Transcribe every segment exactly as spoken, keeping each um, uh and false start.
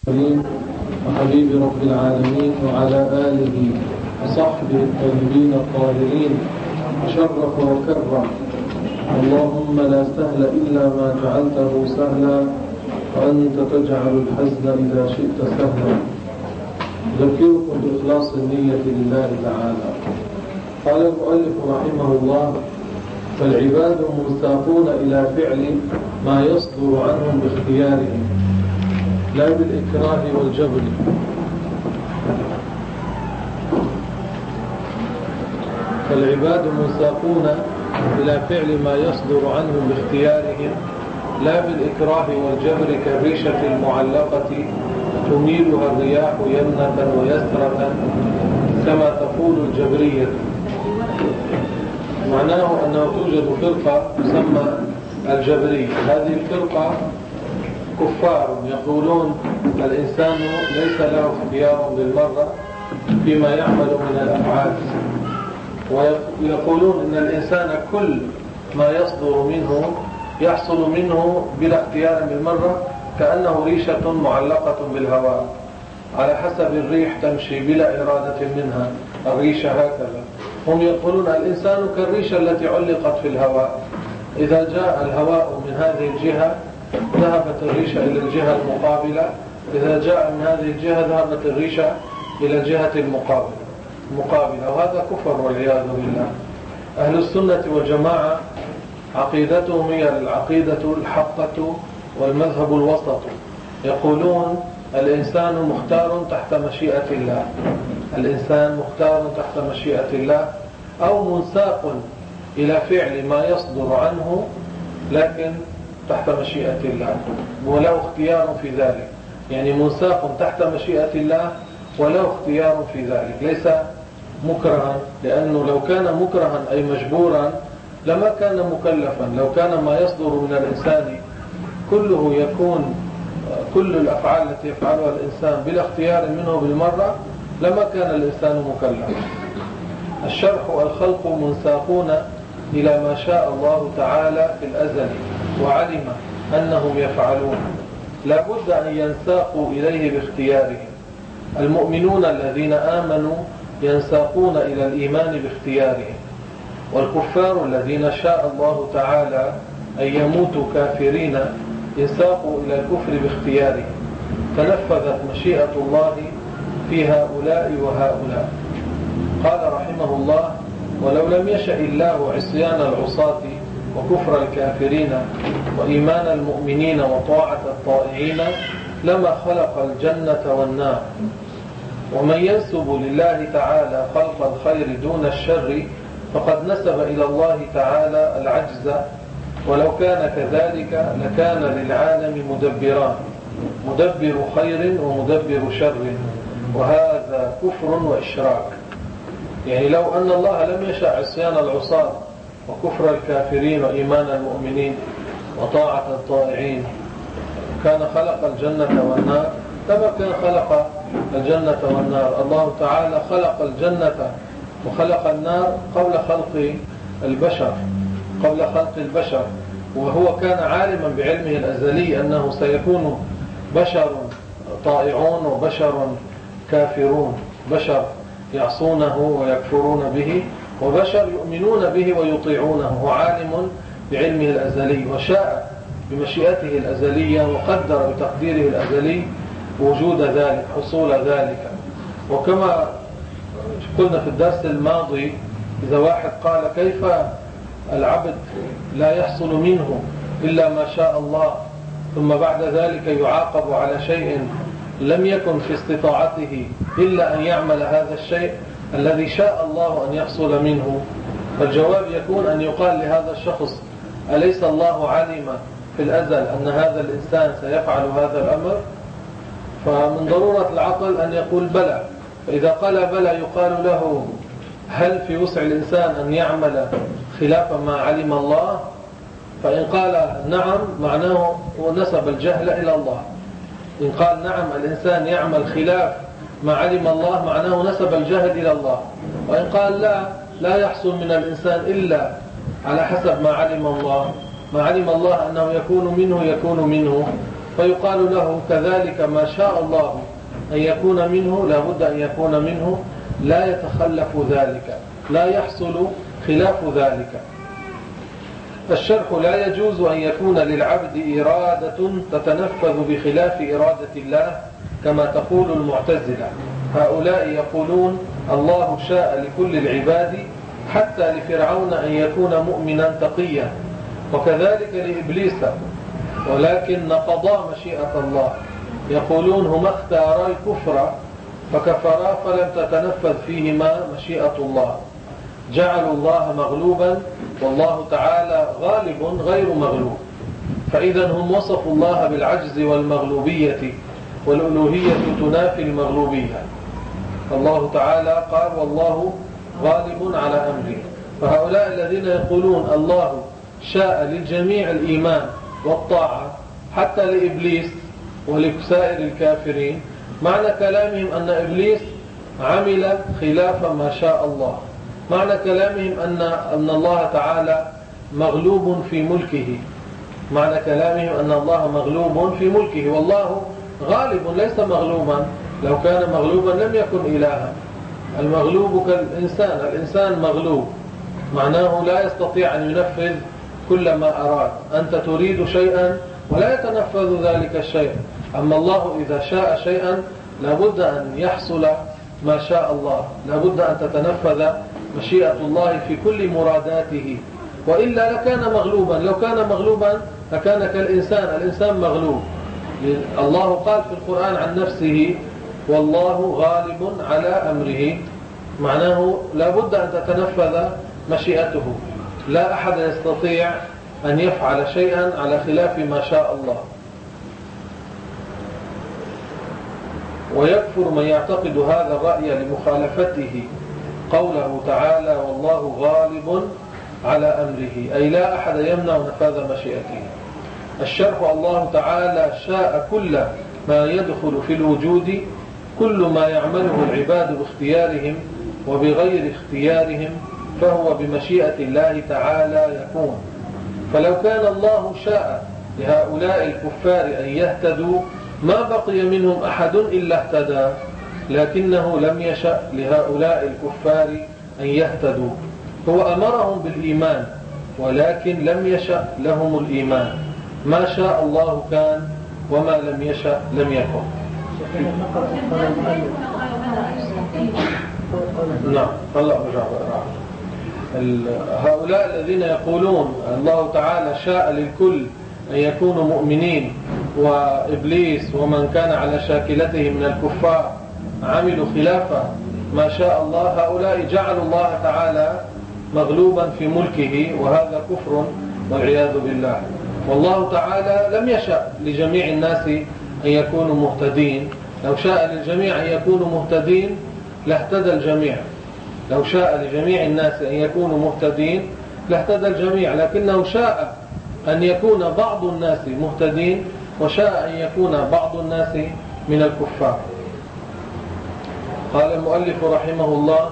وحبيب رب العالمين وعلى آله وصحبه الطيبين الطاهرين وشرف وكرم. اللهم لا سهل إلا ما جعلته سهلا وأنت تجعل الحزن إذا شئت سهلا. أذكركم بإخلاص النية لله تعالى. قال المؤلف رحمه الله: فالعباد مساقون إلى فعل ما يصدر عنهم باختيارهم لا بالإكراه والجبر. فالعباد مساقون إلى فعل ما يصدر عنهم باختيارهم لا بالإكراه والجبر كالريشة المعلقة تميلها الرياح يمنة ويسرة كما تقول الجبرية. معناه أنه توجد فرقة تسمى الجبرية. هذه الفرقة كفار يقولون الإنسان ليس له اختيار بالمرة فيما يعمل من الأفعال، ويقولون أن الإنسان كل ما يصدر منه يحصل منه بلا اختيار بالمرة، كأنه ريشة معلقة بالهواء على حسب الريح تمشي بلا إرادة منها الريشة هكذا. هم يقولون الإنسان كالريشة التي علقت في الهواء، إذا جاء الهواء من هذه الجهة ذهبت الريشة إلى الجهة المقابلة، إذا جاء من هذه الجهة ذهبت الريشة إلى الجهة المقابلة مقابلة وهذا كفر والعياذ بالله. أهل السنة والجماعة عقيدتهم هي العقيدة الحقة والمذهب الوسط. يقولون الإنسان مختار تحت مشيئة الله، الإنسان مختار تحت مشيئة الله أو منساق إلى فعل ما يصدر عنه لكن تحت مشيئة الله وله اختيار في ذلك. يعني منساق تحت مشيئة الله وله اختيار في ذلك، ليس مكرها، لأنه لو كان مكرها أي مجبورا لما كان مكلفا. لو كان ما يصدر من الإنسان كله يكون كل الأفعال التي يفعلها الإنسان بلا اختيار منه بالمرة لما كان الإنسان مكلفا. الشرح والخلق منساقون إلى ما شاء الله تعالى في الأزل وعلم أنهم يفعلون، لا بد أن ينساقوا إليه باختيارهم. المؤمنون الذين آمنوا ينساقون إلى الإيمان باختيارهم، والكفار الذين شاء الله تعالى أن يموتوا كافرين ينساقوا إلى الكفر باختيارهم. تنفذت مشيئة الله في هؤلاء وهؤلاء. قال رحمه الله: ولو لم يشأ الله عصيان العصاة وكفر الكافرين وإيمان المؤمنين وطاعة الطائعين لما خلق الجنة والنار. ومن ينسب لله تعالى خلق الخير دون الشر فقد نسب إلى الله تعالى العجز، ولو كان كذلك لكان للعالم مدبران، مدبر خير ومدبر شر، وهذا كفر وإشراك. يعني لو أن الله لم يشاء عصيان العصاة وكفر الكافرين وإيمان المؤمنين وطاعة الطائعين كان خلق الجنة والنار لما كان خلق الجنة والنار. الله تعالى خلق الجنة وخلق النار قبل خلق البشر قبل خلق البشر وهو كان عالما بعلمه الأزلي أنه سيكون بشر طائعون وبشر كافرون، بشر يعصونه ويكفرون به وبشر يؤمنون به ويطيعونه. هو عالم بعلمه الأزلي وشاء بمشيئته الأزلية وقدر بتقديره الأزلي وجود ذلك حصول ذلك. وكما قلنا في الدرس الماضي إذا واحد قال كيف العبد لا يحصل منه إلا ما شاء الله ثم بعد ذلك يعاقب على شيء لم يكن في استطاعته إلا أن يعمل هذا الشيء الذي شاء الله أن يحصل منه، فالجواب يكون أن يقال لهذا الشخص أليس الله علم في الأزل أن هذا الإنسان سيفعل هذا الأمر؟ فمن ضرورة العقل أن يقول بلى. فإذا قال بلى يقال له هل في وسع الإنسان أن يعمل خلاف ما علم الله؟ فإن قال نعم معناه ونسب الجهل إلى الله. إن قال نعم الإنسان يعمل خلاف ما علم الله معناه نسب الجهل إلى الله. وإن قال لا لا يحصل من الإنسان إلا على حسب ما علم الله، ما علم الله أنه يكون منه يكون منه، فيقال له كذلك ما شاء الله أن يكون منه لابد أن يكون منه، لا يتخلف ذلك، لا يحصل خلاف ذلك. الشرح: لا يجوز أن يكون للعبد إرادة تتنفذ بخلاف إرادة الله كما تقول المعتزلة. هؤلاء يقولون الله شاء لكل العباد حتى لفرعون أن يكون مؤمنا تقيا، وكذلك لإبليس، ولكن نقضا مشيئة الله. يقولون هما اختارا الكفر فكفرا فلم تتنفذ فيهما مشيئة الله، جعلوا الله مغلوبا والله تعالى غالب غير مغلوب. فإذا هم وصفوا الله بالعجز والمغلوبية، والألوهية تنافي المغلوبية. الله تعالى قال والله غالب على أمره. فهؤلاء الذين يقولون الله شاء للجميع الإيمان والطاعة حتى لإبليس ولسائر الكافرين، معنى كلامهم أن إبليس عمل خلاف ما شاء الله، معنى كلامهم أن أن الله تعالى مغلوب في ملكه، معنى كلامهم أن الله مغلوب في ملكه، والله غالب ليس مغلوبا. لو كان مغلوبا لم يكن إلها. المغلوب كالإنسان، الإنسان مغلوب، معناه لا يستطيع أن ينفذ كل ما أراد. أنت تريد شيئا ولا يتنفذ ذلك الشيء، أما الله إذا شاء شيئا لابد أن يحصل ما شاء الله، لابد أن تتنفذ مشيئة الله في كل مراداته، وإلا لكان مغلوبا. لو كان مغلوبا لكان كالإنسان، الإنسان مغلوب. الله قال في القرآن عن نفسه والله غالب على أمره، معناه لابد أن تتنفذ مشيئته. لا أحد يستطيع أن يفعل شيئا على خلاف ما شاء الله. ويكفر من يعتقد هذا الرأي لمخالفته قوله تعالى والله غالب على أمره، أي لا أحد يمنع نفاذ مشيئته. الشرح: الله تعالى شاء كل ما يدخل في الوجود، كل ما يعمله العباد باختيارهم وبغير اختيارهم فهو بمشيئة الله تعالى يكون. فلو كان الله شاء لهؤلاء الكفار أن يهتدوا ما بقي منهم أحد إلا اهتدى، لكنه لم يشأ لهؤلاء الكفار أن يهتدوا. هو أمرهم بالإيمان ولكن لم يشأ لهم الإيمان. ما شاء الله كان وما لم يشأ لم يكن. نعم. هلا رجع هؤلاء الذين يقولون الله تعالى شاء للكل أن يكونوا مؤمنين، وإبليس ومن كان على شاكلته من الكفار عملوا خلافه ما شاء الله، هؤلاء جعلوا الله تعالى مغلوبا في ملكه، وهذا كفر والعياذ بالله. والله تعالى لم يشأ لجميع الناس أن يكونوا مهتدين. لو شاء للجميع أن يكونوا مهتدين لاهتدى الجميع. لو شاء لجميع الناس أن يكونوا مهتدين لاهتدى الجميع، لكنه شاء أن يكون بعض الناس مهتدين وشاء أن يكون بعض الناس من الكفار. قال المؤلف رحمه الله: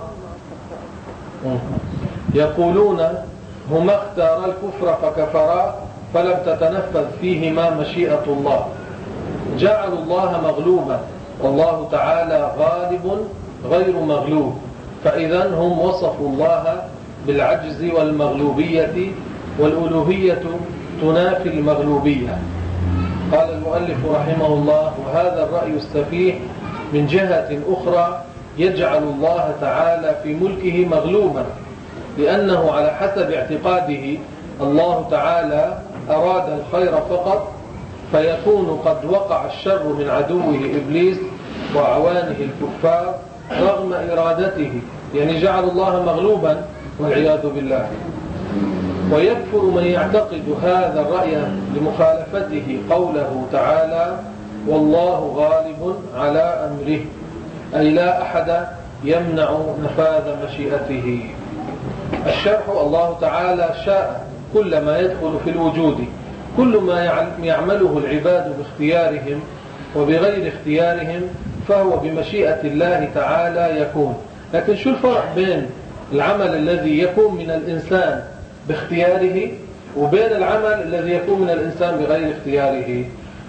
يقولون هما اختارا الكفر فكفرا فلم تتنفذ فيهما مشيئة الله، جعلوا الله مغلوبا والله تعالى غالب غير مغلوب. فإذا هم وصفوا الله بالعجز والمغلوبية، والألوهية تنافي المغلوبية. قال المؤلف رحمه الله: وهذا الرأي السفيه من جهة أخرى يجعل الله تعالى في ملكه مغلوبا، لأنه على حسب اعتقاده الله تعالى أراد الخير فقط، فيكون قد وقع الشر من عدوه إبليس وأعوانه الكفار رغم إرادته، يعني جعل الله مغلوبا والعياذ بالله. ويكفر من يعتقد هذا الرأي لمخالفته قوله تعالى والله غالب على أمره، أي لا أحد يمنع نفاذ مشيئته. الشرح: الله تعالى شاء كل ما يدخل في الوجود، كل ما يعمله العباد باختيارهم وبغير اختيارهم فهو بمشيئة الله تعالى يكون. لكن شو الفرق بين العمل الذي يكون من الإنسان باختياره وبين العمل الذي يكون من الإنسان بغير اختياره؟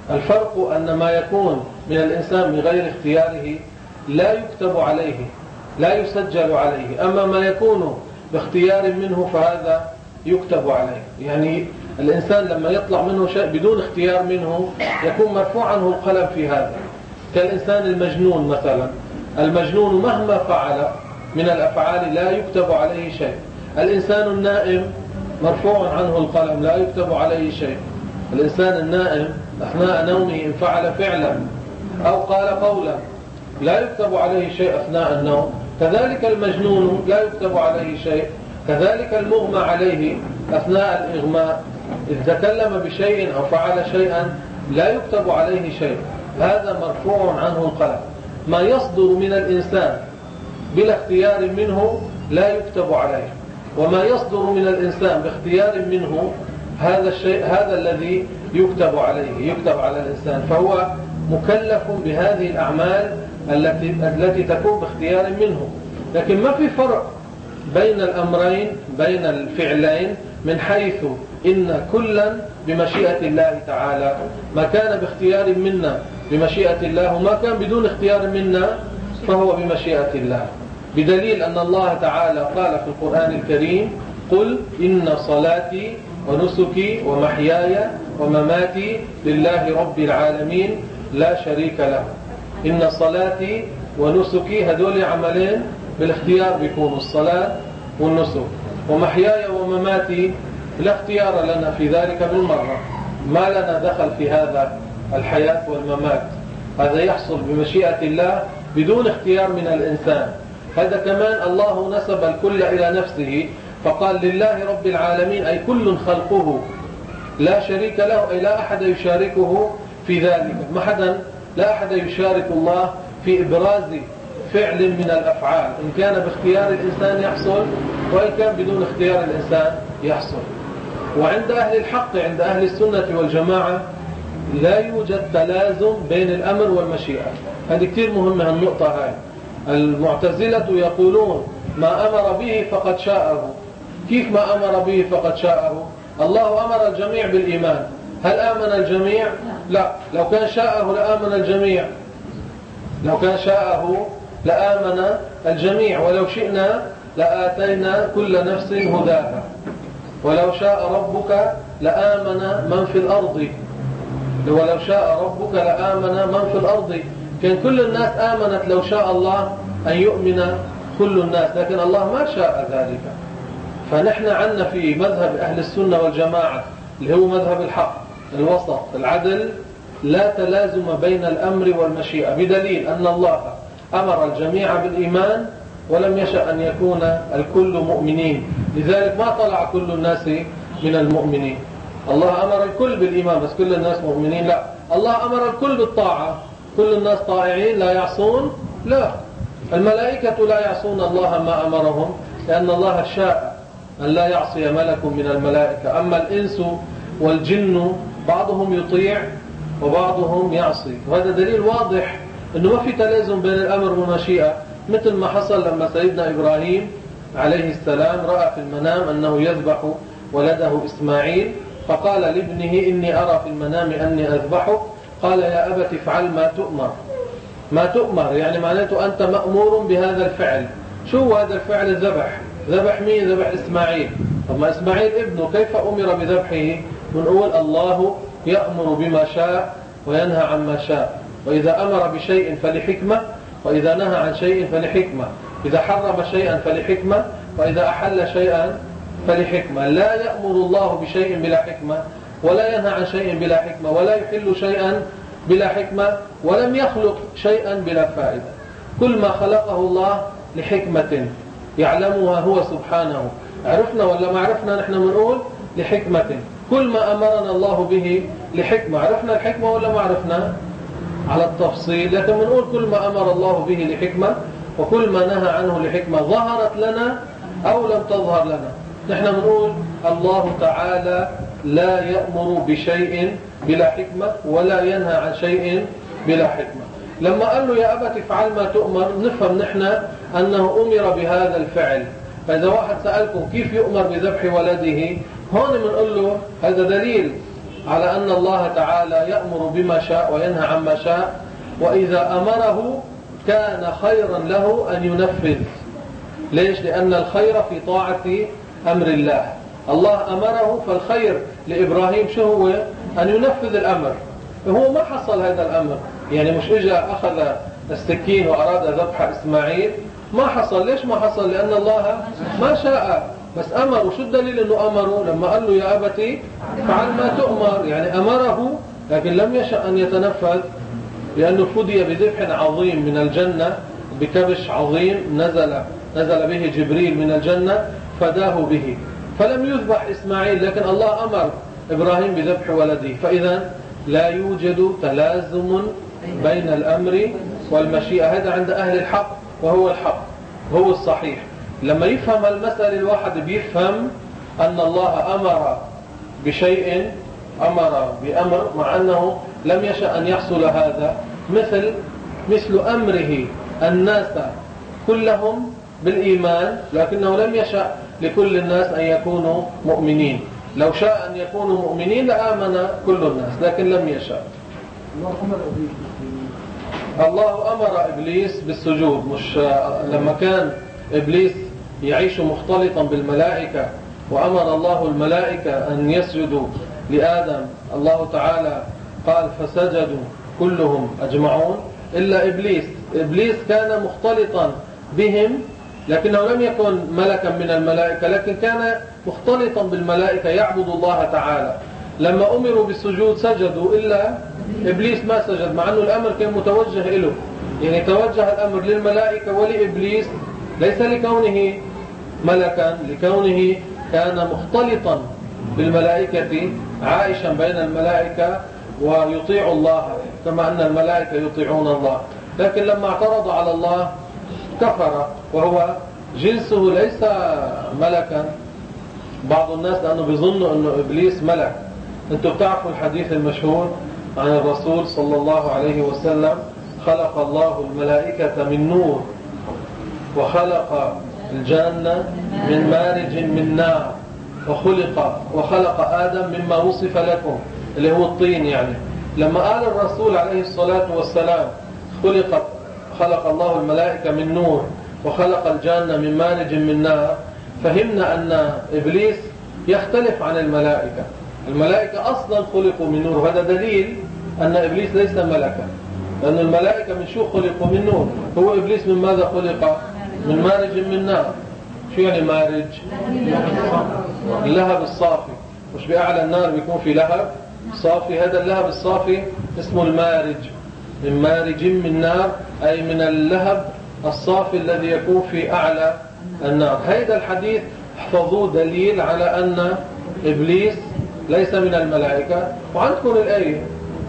الفرق أن ما يكون من الإنسان بغير اختياره لا يكتب عليه، لا يسجل عليه، أما ما يكون باختيار منه فهذا يكتب عليه. يعني الإنسان لما يطلع منه شيء بدون اختيار منه يكون مرفوع عنه القلم في هذا، كالإنسان المجنون مثلا. المجنون مهما فعل من الأفعال لا يكتب عليه شيء. الإنسان النائم مرفوع عنه القلم لا يكتب عليه شيء. الإنسان النائم أثناء نومه إن فعل فعلا أو قال قولا لا يكتب عليه شيء أثناء النوم. كذلك المجنون لا يكتب عليه شيء. كذلك المغمى عليه أثناء الإغماء إذا تكلم بشيء أو فعل شيئا لا يكتب عليه شيء، هذا مرفوع عنه القلم. ما يصدر من الإنسان بلا اختيار منه لا يكتب عليه، وما يصدر من الإنسان باختيار منه هذا الشيء هذا الذي يكتب عليه، يكتب على الإنسان. فهو مكلف بهذه الأعمال التي التي تكون باختيار منه. لكن ما في فرق بين الأمرين، بين الفعلين، من حيث إن كلا بمشيئة الله تعالى. ما كان باختيار منا بمشيئة الله، وما كان بدون اختيار منا فهو بمشيئة الله، بدليل أن الله تعالى قال في القرآن الكريم: قل إن صلاتي ونسكي ومحياي ومماتي لله رب العالمين لا شريك له. إن صلاتي ونسكي هذول عملين بالاختيار بيكونوا الصلاة والنسك، ومحياي ومماتي لا اختيار لنا في ذلك بالمرة، ما لنا دخل في هذا الحياة والممات، هذا يحصل بمشيئة الله بدون اختيار من الإنسان. هذا كمان الله نسب الكل إلى نفسه فقال لله رب العالمين، أي كل خلقه لا شريك له، أي لا أحد يشاركه في ذلك. ما حدا لا أحد يشارك الله في إبراز فعل من الأفعال، إن كان باختيار الإنسان يحصل وإن كان بدون اختيار الإنسان يحصل. وعند أهل الحق، عند أهل السنة والجماعة، لا يوجد تلازم بين الأمر والمشيئة. هذه كتير مهمة النقطة هاي. المعتزلة يقولون ما أمر به فقد شاءه. كيف ما أمر به فقد شاءه؟ الله أمر الجميع بالإيمان، هل آمن الجميع؟ لا. لو كان شاءه لآمن الجميع، لو كان شاءه لآمن الجميع، ولو شئنا لآتينا كل نفس هداها، ولو شاء ربك لآمن من في الأرض، ولو شاء ربك لآمن من في الأرض. كان كل الناس آمنت لو شاء الله أن يؤمن كل الناس، لكن الله ما شاء ذلك. فنحن عندنا في مذهب أهل السنة والجماعة اللي هو مذهب الحق الوسط العدل، لا تلازم بين الأمر والمشيئة، بدليل أن الله أمر الجميع بالإيمان ولم يشأ أن يكون الكل مؤمنين، لذلك ما طلع كل الناس من المؤمنين. الله أمر الكل بالإيمان بس كل الناس مؤمنين؟ لا. الله أمر الكل بالطاعة، كل الناس طائعين لا يعصون؟ لا. الملائكة لا يعصون الله ما أمرهم لأن الله شاء أن لا يعصي ملك من الملائكة. أما الإنس والجن بعضهم يطيع وبعضهم يعصي، وهذا دليل واضح أنه ما في تلازم بين الأمر والمشيئة، مثل ما حصل لما سيدنا إبراهيم عليه السلام رأى في المنام أنه يذبح ولده إسماعيل، فقال لابنه إني أرى في المنام أني أذبحه، قال يا أبت افعل ما تؤمر. ما تؤمر يعني معناته أنت مأمور بهذا الفعل. شو هذا الفعل؟ الذبح. ذبح مين؟ ذبح إسماعيل. طب ما إسماعيل ابنه كيف أمر بذبحه؟ ونقول الله يأمر بما شاء وينهى عما شاء، وإذا أمر بشيء فلحكمة، وإذا نهى عن شيء فلحكمة، إذا حرم شيئا فلحكمة، وإذا أحل شيئا فلحكمة. لا يأمر الله بشيء بلا حكمة، ولا ينهى عن شيء بلا حكمة، ولا يحل شيئا بلا حكمة، ولم يخلق شيئا بلا فائدة. كل ما خلقه الله لحكمة يعلمها هو سبحانه. عرفنا ولا ما عرفنا؟ نحن بنقول لحكمة. كل ما أمرنا الله به لحكمة. عرفنا الحكمة ولا ما عرفنا؟ على التفصيل. لكن بنقول كل ما أمر الله به لحكمة، وكل ما نهى عنه لحكمة ظهرت لنا أو لم تظهر لنا. نحن بنقول الله تعالى لا يأمر بشيء بلا حكمة ولا ينهى عن شيء بلا حكمة. لما قال له يا أبت افعل ما تؤمر، نفهم نحن أنه أمر بهذا الفعل. فإذا واحد سألكم كيف يؤمر بذبح ولده، هون بنقول له هذا دليل على أن الله تعالى يأمر بما شاء وينهى عما شاء، وإذا أمره كان خيرا له أن ينفذ. ليش؟ لأن الخير في طاعة أمر الله. الله أمره، فالخير لإبراهيم شو هو؟ أن ينفذ الأمر. هو ما حصل هذا الأمر، يعني مش إجا أخذ السكين وأراد ذبح إسماعيل، ما حصل. ليش ما حصل؟ لأن الله ما شاء، بس أمره. شو الدليل أنه أمره؟ لما قال له يا أبتي فعل ما تؤمر، يعني أمره لكن لم يشأ أن يتنفذ، لأنه فدي بذبح عظيم من الجنة، بكبش عظيم نزل نزل به جبريل من الجنة فداه به، فلم يذبح إسماعيل، لكن الله أمر إبراهيم بذبح ولده. فإذا لا يوجد تلازم بين الأمر والمشيئة. هذا عند أهل الحق، وهو الحق، هو الصحيح. لما يفهم المسألة الواحد بيفهم أن الله أمر بشيء، أمر بأمر مع أنه لم يشأ أن يحصل هذا، مثل مثل أمره الناس كلهم بالإيمان، لكنه لم يشأ لكل الناس أن يكونوا مؤمنين. لو شاء أن يكونوا مؤمنين لآمن كل الناس، لكن لم يشأ. الله أمر إبليس بالسجود. مش لما كان إبليس يعيش مختلطا بالملائكة وأمر الله الملائكة أن يسجدوا لآدم، الله تعالى قال فسجدوا كلهم أجمعون إلا إبليس. إبليس كان مختلطا بهم، لكنه لم يكن ملكا من الملائكة، لكن كان مختلطا بالملائكة يعبد الله تعالى. لما أمروا بالسجود سجدوا إلا إبليس ما سجد، مع أنه الأمر كان متوجه إله، يعني توجه الأمر للملائكة ولإبليس، ليس لكونه ملكا، لكونه كان مختلطا بالملائكة عائشا بين الملائكة ويطيع الله كما أن الملائكة يطيعون الله. لكن لما اعترض على الله كفر، وهو جنسه ليس ملكا. بعض الناس لأنه بيظنوا أنه إبليس ملك. أنتم بتعرفوا الحديث المشهور عن الرسول صلى الله عليه وسلم: خلق الله الملائكة من نور وخلق الجنة من مارج من نار وخلق وخلق آدم مما وصف لكم، اللي هو الطين. يعني لما قال الرسول عليه الصلاة والسلام خلق خلق الله الملائكة من نور وخلق الجنة من مارج من نار، فهمنا أن إبليس يختلف عن الملائكة. الملائكة أصلا خلقوا من نور، وهذا دليل أن إبليس ليس ملكا، لأن الملائكة من شو خلقوا؟ من نور. هو إبليس من ماذا خلق؟ من مارج من نار. شو يعني مارج؟ اللهب الصافي. مش بأعلى النار بيكون في لهب صافي؟ هذا اللهب الصافي اسمه المارج. من مارج من نار، أي من اللهب الصافي الذي يكون في أعلى النار. هذا الحديث احفظوه دليل على أن إبليس ليس من الملائكة. وعندكم الآية: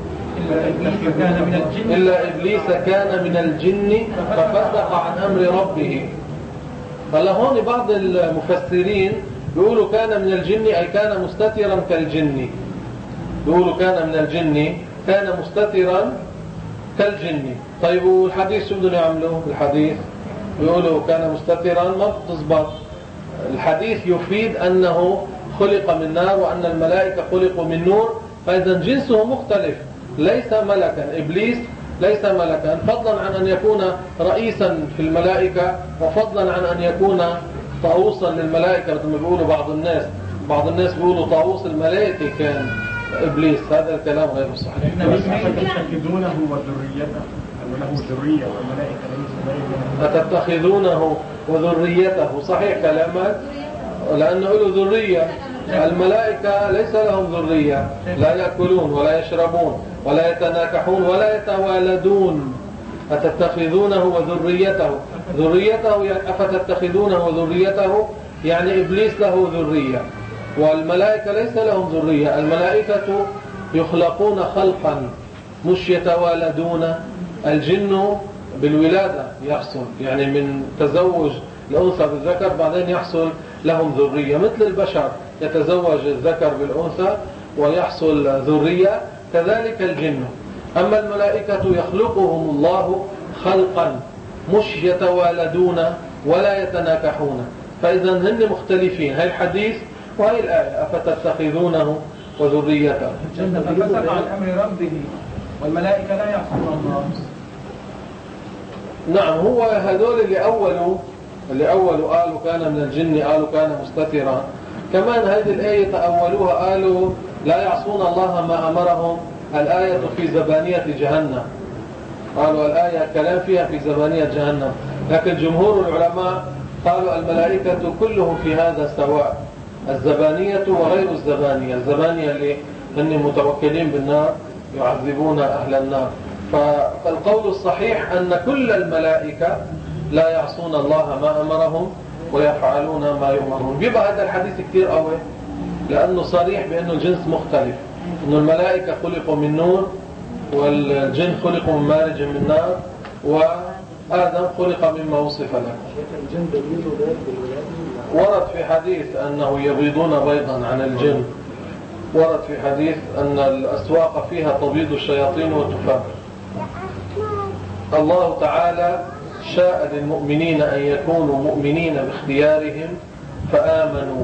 إلا إبليس كان من الجن ففسق عن أمر ربه. فلا هون بعض المفسرين بيقولوا كان من الجن أي كان مستترا كالجن. بيقولوا كان من الجن كان مستترا كالجن. طيب والحديث شو بدهم يعملوا؟ الحديث بيقولوا كان مستترا، ما بتزبط. الحديث يفيد أنه خلق من نار وأن الملائكة خلقوا من نور، فإذا جنسه مختلف، ليس ملكا. إبليس ليس ملكا، فضلا عن أن يكون رئيسا في الملائكة، وفضلا عن أن يكون طاووسا للملائكة مثل ما بيقولوا بعض الناس. بعض الناس بيقولوا طاووس الملائكة كان إبليس. هذا الكلام غير صحيح. أتتخذونه وذريته له ذرية والملائكة ليس أتتخذونه وذريته. صحيح كلامك، لأنه له ذرية. الملائكة ليس لهم ذرية، لا يأكلون ولا يشربون ولا يتناكحون ولا يتوالدون. أتتخذونه وذريته. ذريته أفتتخذونه وذريته يعني إبليس له ذرية، والملائكة ليس لهم ذرية. الملائكة يخلقون خلقا مش يتوالدون. الجن بالولادة يحصل، يعني من تزوج الأنثى بالذكر بعدين يحصل لهم ذرية، مثل البشر يتزوج الذكر بالأنثى ويحصل ذرية، كذلك الجن. أما الملائكة يخلقهم الله خلقا مش يتوالدون ولا يتناكحون، فإذا هن مختلفين. هاي الحديث وهي الآية: أفتتخذونه وذريته. ففسق عن أمر ربه والملائكة لا يعصون الله. نعم، هو هذول اللي أولوا اللي أولوا قالوا كان من الجن، قالوا كان مستترا. كمان هذه الآية تأولوها قالوا لا يعصون الله ما أمرهم. الآية في زبانية جهنم، قالوا الآية كلام فيها في زبانية جهنم، لكن جمهور العلماء قالوا الملائكة كلهم في هذا سواء، الزبانية وغير الزبانية. الزبانية اللي هم متوكلين بالنار يعذبون أهل النار. فالقول الصحيح أن كل الملائكة لا يعصون الله ما أمرهم ويفعلون ما يؤمرون. بيبقى هذا الحديث كتير قوي لأنه صريح بأنه الجنس مختلف، أنه الملائكة خلقوا من نور والجن خلقوا من مارج من نار وآدم خلق مما وصف له. ورد في حديث أنه يبيضون بيضا عن الجن، ورد في حديث أن الأسواق فيها تبيض الشياطين وتفر. الله تعالى شاء للمؤمنين أن يكونوا مؤمنين باختيارهم فآمنوا.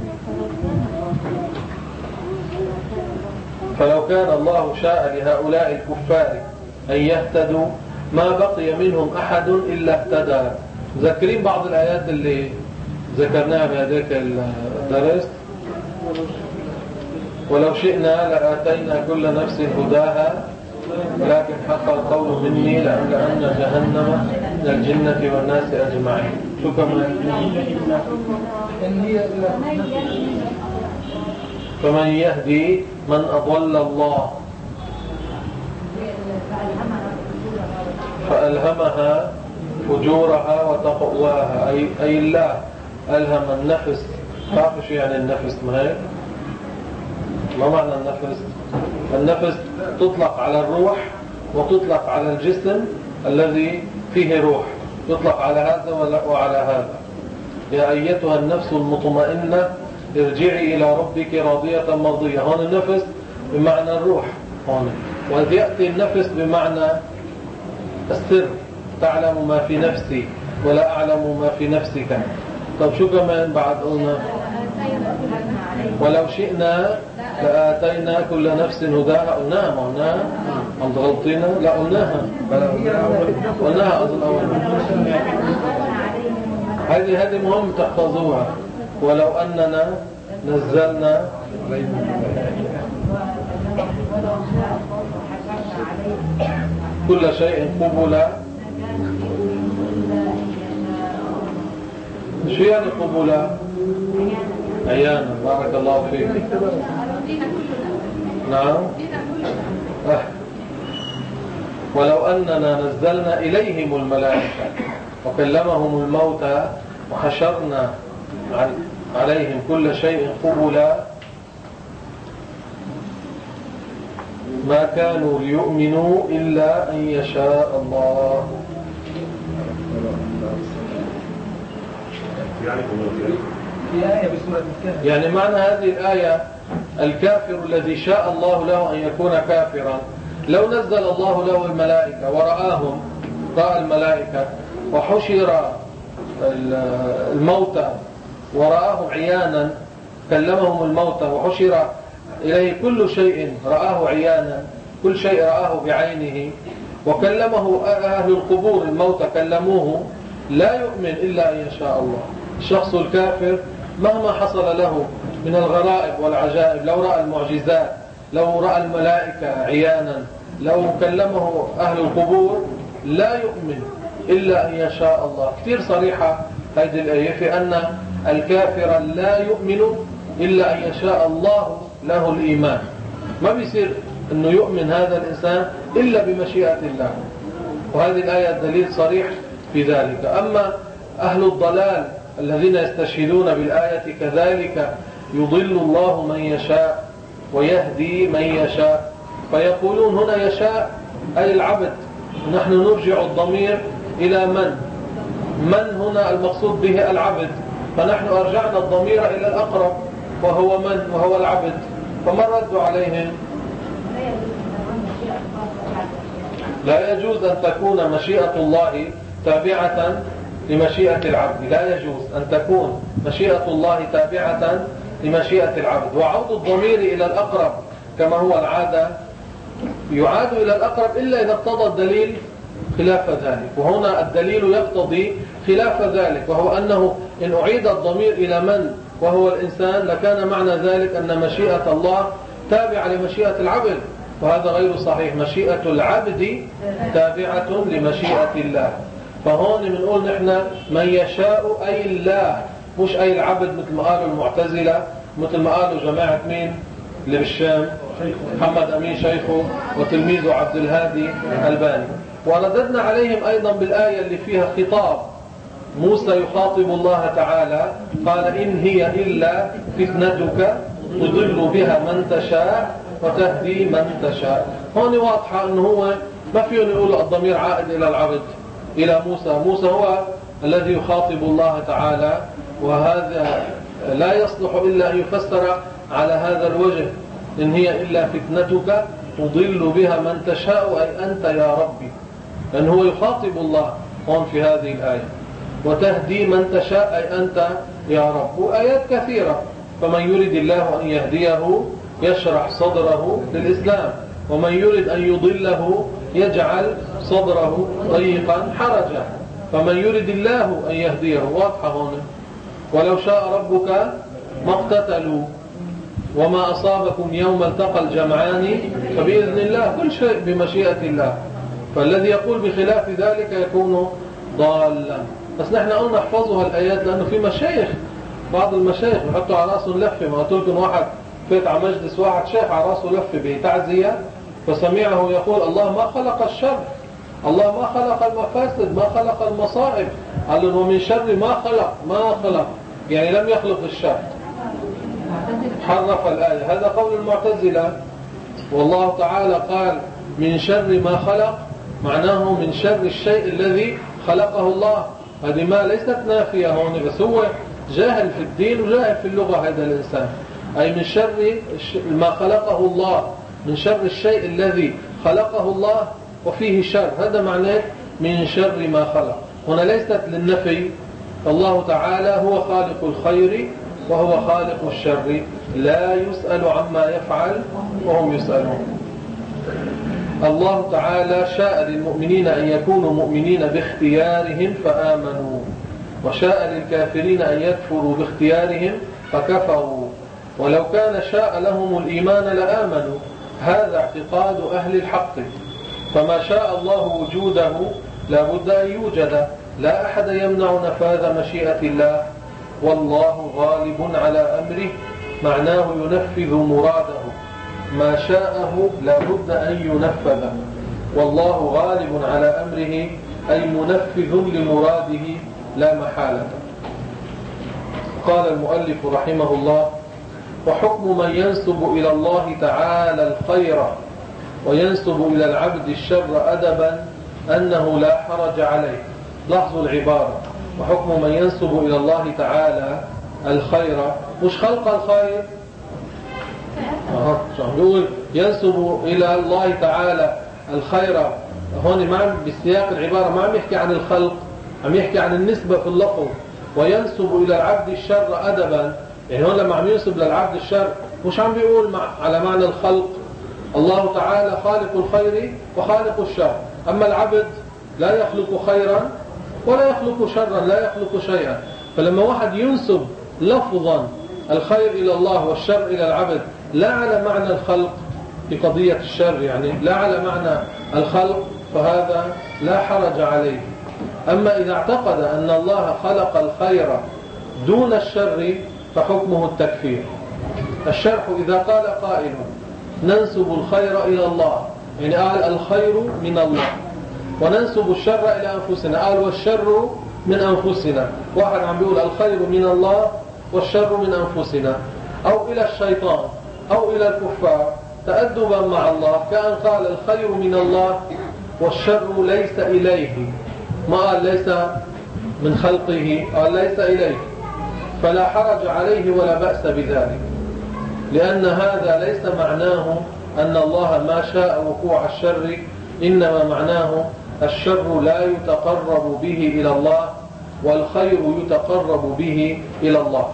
فلو كان الله شاء لهؤلاء الكفار أن يهتدوا ما بقي منهم أحد إلا اهتدى. ذكرين بعض الآيات اللي ذكرناها بهذاك الدرس؟ ولو شئنا لآتينا كل نفس هداها لكن حق القول مني لأملأن جهنم من الجنة والناس أجمعين. شو كمان؟ فمن يهدي من أضل الله فألهمها فجورها وتقواها. أي, أي الله ألهم النفس. تعرف شو يعني النفس؟ ما هيك؟ ما معنى النفس؟ النفس تطلق على الروح وتطلق على الجسم الذي فيه روح، تطلق على هذا وعلى هذا. يا أيتها النفس المطمئنة ارجعي إلى ربك راضية مرضية. هون النفس بمعنى الروح هون، وإذ يأتي النفس بمعنى السر، تعلم ما في نفسي ولا أعلم ما في نفسك. طب شو كمان بعد قلنا؟ ولو شئنا لآتينا كل نفس هداها. قلناها ما قلناها؟ عم تغلطينا؟ لا قلناها قلناها أظن أول. هذه هذه مهم تحفظوها. ولو أننا نزلنا كل شيء قبلا. شو يعني قبلا؟ عيانا. بارك الله فيك. نعم. أه. ولو أننا نزلنا إليهم الملائكة وكلمهم الموتى وحشرنا عليهم كل شيء قبلا ما كانوا ليؤمنوا إلا أن يشاء الله. يعني معنى هذه الآية الكافر الذي شاء الله له أن يكون كافرا لو نزل الله له الملائكة ورآهم، رأى الملائكة وحشر الموتى ورآهم عيانا، كلمهم الموتى وحشر إليه كل شيء رآه عيانا، كل شيء رآه بعينه، وكلمه أهل القبور الموتى كلموه، لا يؤمن إلا أن يشاء الله. الشخص الكافر مهما حصل له من الغرائب والعجائب، لو رأى المعجزات، لو رأى الملائكة عيانا، لو كلمه أهل القبور، لا يؤمن إلا أن يشاء الله. كثير صريحة هذه الآية في أن الكافر لا يؤمن إلا أن يشاء الله له الإيمان. ما بيصير أنه يؤمن هذا الإنسان إلا بمشيئة الله، وهذه الآية دليل صريح في ذلك. أما أهل الضلال الذين يستشهدون بالآية كذلك يضل الله من يشاء ويهدي من يشاء، فيقولون هنا يشاء أي العبد. نحن نرجع الضمير إلى من؟ من هنا المقصود به العبد، فنحن أرجعنا الضمير إلى الأقرب وهو من؟ وهو العبد. فما ردوا عليهم؟ لا يجوز أن تكون مشيئة الله تابعة لمشيئة العبد، لا يجوز أن تكون مشيئة الله تابعة لمشيئة العبد. وعود الضمير إلى الأقرب كما هو العادة يعاد إلى الأقرب إلا إذا اقتضى الدليل خلاف ذلك، وهنا الدليل يقتضي خلاف ذلك، وهو أنه إن أعيد الضمير إلى من وهو الإنسان لكان معنى ذلك أن مشيئة الله تابعة لمشيئة العبد، وهذا غير صحيح. مشيئة العبد تابعة لمشيئة الله. فهون بنقول نحن من يشاء أي الله، مش أي العبد مثل ما قالوا المعتزلة، مثل ما قالوا جماعة مين اللي بالشام، محمد أمين شيخه وتلميذه عبد الهادي الباني. ورددنا عليهم أيضا بالآية اللي فيها خطاب موسى يخاطب الله تعالى، قال إن هي إلا فتنتك تضل بها من تشاء وتهدي من تشاء. هون واضحة أنه هو ما فيه يقول الضمير عائد إلى العبد إلى موسى، موسى هو الذي يخاطب الله تعالى، وهذا لا يصلح إلا أن يفسر على هذا الوجه، إن هي إلا فتنتك تضل بها من تشاء أي أنت يا ربي، لأنه هو يخاطب الله هون في هذه الآية، وتهدي من تشاء أي أنت يا رب. وآيات كثيرة، فمن يريد الله أن يهديه يشرح صدره للإسلام، ومن يريد أن يضله يجعل صدره ضيقا حرجا. فمن يريد الله أن يهديه واضحة هون، ولو شاء ربك ما اقتتلوا وما أصابكم يوم التقى الجمعان فبإذن الله، كل شيء بمشيئة الله. فالذي يقول بخلاف ذلك يكون ضالا. بس نحن قلنا احفظوا هالآيات، لأنه في مشايخ، بعض المشايخ بحطوا على راسه لفة. ما قلت لكم واحد فات على مجلس واحد شيخ على راسه لفة بتعزية، فسمعه يقول الله ما خلق الشر، الله ما خلق المفاسد، ما خلق المصائب، قال له ومن شر ما خلق، ما خلق يعني لم يخلق الشر، حرف الآية. هذا قول المعتزلة. والله تعالى قال من شر ما خلق، معناه من شر الشيء الذي خلقه الله. هذه ما ليست نافية هون، بس هو جاهل في الدين وجاهل في اللغة هذا الإنسان. أي من شر ما خلقه الله، من شر الشيء الذي خلقه الله وفيه شر، هذا معناه من شر ما خلق. هنا ليست للنفي، الله تعالى هو خالق الخير وهو خالق الشر، لا يسأل عما يفعل وهم يسألون. الله تعالى شاء للمؤمنين أن يكونوا مؤمنين باختيارهم فآمنوا، وشاء للكافرين أن يكفروا باختيارهم فكفروا، ولو كان شاء لهم الإيمان لآمنوا. هذا اعتقاد أهل الحق، فما شاء الله وجوده لا بد أن يوجد، لا أحد يمنع نفاذ مشيئة الله. والله غالب على أمره، معناه ينفذ مراده، ما شاءه لا بد أن ينفذ. والله غالب على أمره أي منفذ لمراده لا محالة. قال المؤلف رحمه الله: وحكم من ينسب إلى الله تعالى الخير وينسب إلى العبد الشر أدبا أنه لا حرج عليه. لاحظوا العبارة: وحكم من ينسب إلى الله تعالى الخير، مش خلق الخير. يقول ينسب إلى الله تعالى الخير، هون ما بسياق العبارة ما عم يحكي عن الخلق، عم يحكي عن النسبة في اللفظ. وينسب إلى العبد الشر أدبا، يعني هون لما عم ينسب للعبد الشر مش عم بيقول مع على معنى الخلق. الله تعالى خالق الخير وخالق الشر، أما العبد لا يخلق خيرا ولا يخلق شرا، لا يخلق شيئا. فلما واحد ينسب لفظا الخير إلى الله والشر إلى العبد لا على معنى الخلق في قضية الشر، يعني لا على معنى الخلق، فهذا لا حرج عليه. أما إذا اعتقد أن الله خلق الخير دون الشر فحكمه التكفير. الشرح: إذا قال قائل ننسب الخير إلى الله، يعني قال الخير من الله، وننسب الشر إلى أنفسنا، قال والشر من أنفسنا. واحد عم بيقول الخير من الله والشر من أنفسنا، أو إلى الشيطان أو إلى الكفار تأدبا مع الله، كأن قال الخير من الله والشر ليس إليه، ما قال ليس من خلقه، قال ليس إليه، فلا حرج عليه ولا بأس بذلك، لأن هذا ليس معناه أن الله ما شاء وقوع الشر، إنما معناه الشر لا يتقرب به إلى الله والخير يتقرب به إلى الله.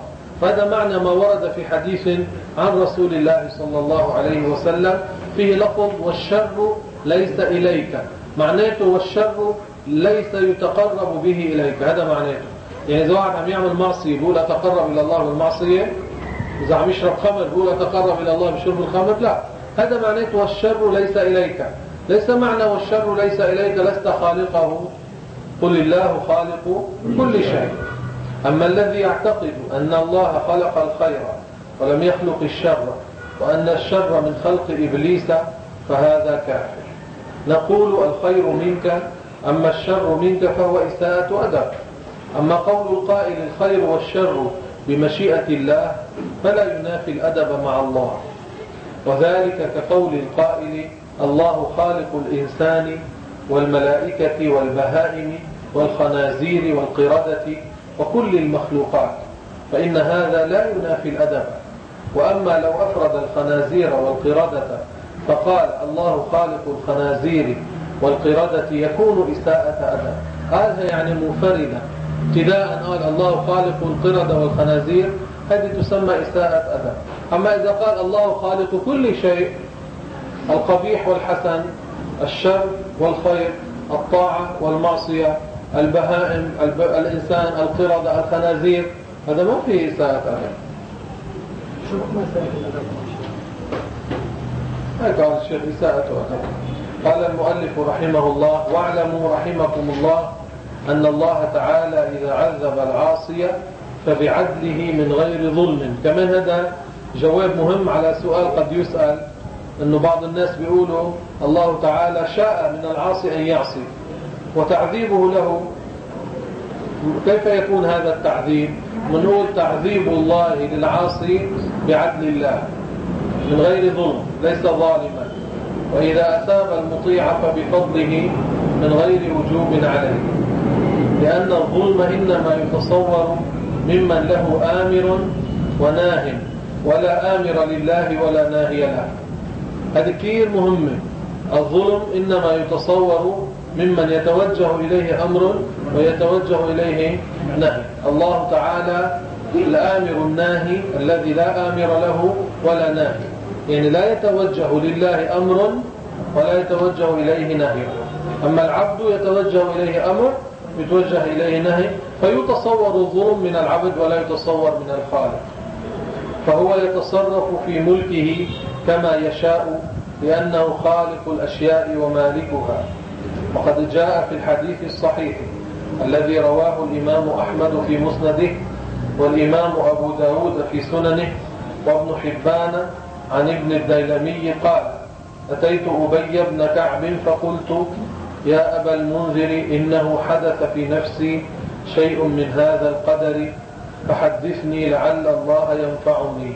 هذا معنى ما ورد في حديث عن رسول الله صلى الله عليه وسلم فيه لفظ والشر ليس إليك، معناته والشر ليس يتقرب به إليك، هذا معناته. يعني إذا واحد عم يعمل معصية بيقول أتقرب إلى الله بالمعصية، إذا عم يشرب خمر بيقول أتقرب إلى الله بشرب الخمر، لا، هذا معناته والشر ليس إليك. ليس معنى والشر ليس إليك لست خالقه، قل الله خالق كل شيء. أما الذي يعتقد أن الله خلق الخير ولم يخلق الشر وأن الشر من خلق إبليس فهذا كافر. نقول الخير منك أما الشر منك فهو إساءة أدب. أما قول القائل الخير والشر بمشيئة الله فلا ينافي الأدب مع الله، وذلك كقول القائل الله خالق الإنسان والملائكة والبهائم والخنازير والقردة وكل المخلوقات، فإن هذا لا ينافي الأدب. وأما لو أفرد الخنازير والقردة فقال الله خالق الخنازير والقردة يكون إساءة أدب، هذا يعني منفردة ابتداء قال الله خالق القردة والخنازير، هذه تسمى إساءة أدب. أما إذا قال الله خالق كل شيء، القبيح والحسن، الشر والخير، الطاعة والمعصية، البهائم، الب... الإنسان، القردة، الخنازير، هذا ما فيه إساءة أدب. شو ما إساءة الأدب؟ هيك قال الشيخ إساءة أدب. قال المؤلف رحمه الله: واعلموا رحمكم الله أن الله تعالى إذا عذب العاصية فبعدله من غير ظلم. كمان هذا جواب مهم على سؤال قد يسأل، أنه بعض الناس بيقولوا الله تعالى شاء من العاصي أن يعصي وتعذيبه له، كيف يكون هذا التعذيب؟ منقول تعذيب الله للعاصي بعدل الله من غير ظلم، ليس ظالما، وإذا أثاب المطيع فبفضله من غير وجوب عليه، لأن الظلم إنما يتصور ممن له آمر وناه، ولا آمر لله ولا ناهي له. هذه كثير مهمة. الظلم إنما يتصور ممن يتوجه إليه أمر ويتوجه إليه نهي. الله تعالى الآمر الناهي الذي لا آمر له ولا ناهي، يعني لا يتوجه لله أمر ولا يتوجه إليه نهي. أما العبد يتوجه إليه أمر يتوجه إليه نهي، فيتصور الظلم من العبد ولا يتصور من الخالق، فهو يتصرف في ملكه كما يشاء لأنه خالق الأشياء ومالكها. وقد جاء في الحديث الصحيح الذي رواه الإمام أحمد في مسنده والإمام أبو داود في سننه وابن حبان عن ابن الديلمي قال: أتيت أبي بن كعب فقلت: يا أبا المنذر إنه حدث في نفسي شيء من هذا القدر فحدثني لعل الله ينفعني.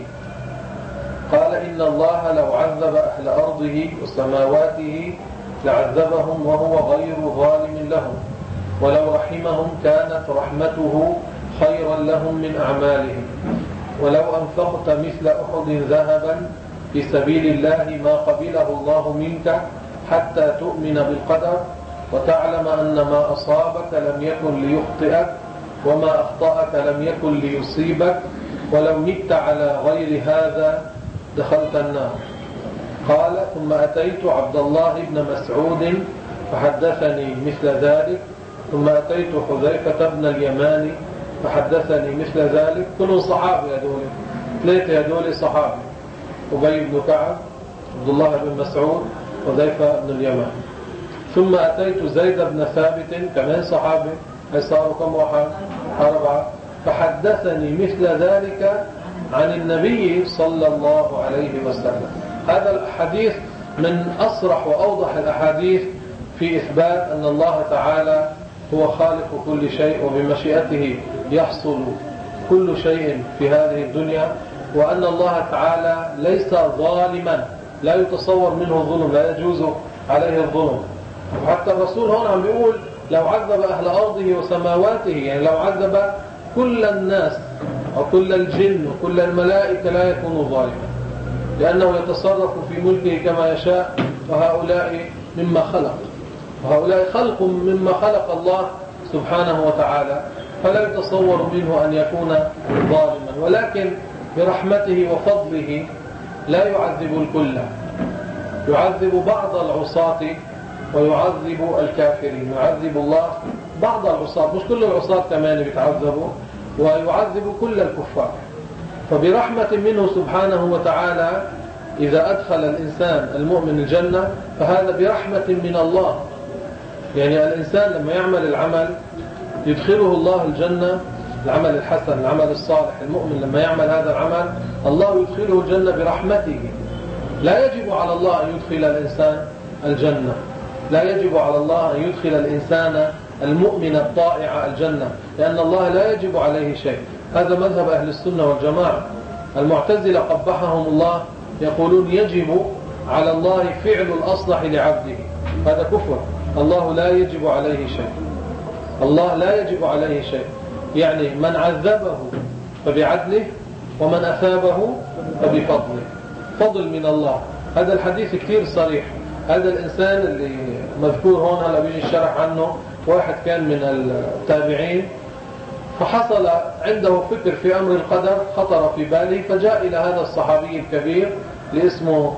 قال: إن الله لو عذب أهل أرضه وسماواته لعذبهم وهو غير ظالم لهم، ولو رحمهم كانت رحمته خيرا لهم من أعمالهم، ولو أنفقت مثل أحد ذهبا في سبيل الله ما قبله الله منك حتى تؤمن بالقدر وتعلم أن ما أصابك لم يكن ليخطئك وما أخطأك لم يكن ليصيبك، ولو مت على غير هذا دخلت النار. قال: ثم أتيت عبد الله بن مسعود فحدثني مثل ذلك، ثم أتيت حذيفة بن اليمان فحدثني مثل ذلك. كلهم صحابة هذول، ثلاثة هذول صحابة: أبي بن كعب، عبد الله بن مسعود، حذيفة بن اليمان. ثم أتيت زيد بن ثابت كمان صحابي، هي صاروا كم واحد؟ أربعة. فحدثني مثل ذلك عن النبي صلى الله عليه وسلم. هذا الحديث من أصرح وأوضح الأحاديث في إثبات أن الله تعالى هو خالق كل شيء وبمشيئته يحصل كل شيء في هذه الدنيا، وأن الله تعالى ليس ظالما، لا يتصور منه الظلم، لا يجوز عليه الظلم. وحتى الرسول هون عم بيقول لو عذب أهل أرضه وسماواته، يعني لو عذب كل الناس وكل الجن وكل الملائكة لا يكون ظالما، لأنه يتصرف في ملكه كما يشاء، وهؤلاء مما خلق، وهؤلاء خلق مما خلق الله سبحانه وتعالى، فلا يتصور منه أن يكون ظالما، ولكن برحمته وفضله لا يعذب الكل، يعذب بعض العصاة ويعذب الكافرين. يعذب الله بعض العصاة، مش كل العصاة كمان بيتعذبوا، ويعذب كل الكفار. فبرحمة منه سبحانه وتعالى إذا أدخل الإنسان المؤمن الجنة فهذا برحمة من الله. يعني الإنسان لما يعمل العمل يدخله الله الجنة، العمل الحسن العمل الصالح، المؤمن لما يعمل هذا العمل الله يدخله الجنة برحمته. لا يجب على الله أن يدخل الإنسان الجنة، لا يجب على الله أن يدخل الإنسان المؤمن الطائع الجنة، لأن الله لا يجب عليه شيء. هذا مذهب أهل السنة والجماعة. المعتزلة قبحهم الله يقولون يجب على الله فعل الأصلح لعبده، هذا كفر. الله لا يجب عليه شيء، الله لا يجب عليه شيء. يعني من عذبه فبعدله ومن أثابه فبفضله، فضل من الله. هذا الحديث كثير صريح. هذا الإنسان اللي مذكور هون هلا بيجي الشرح عنه، واحد كان من التابعين فحصل عنده فكر في أمر القدر خطر في باله، فجاء إلى هذا الصحابي الكبير اللي اسمه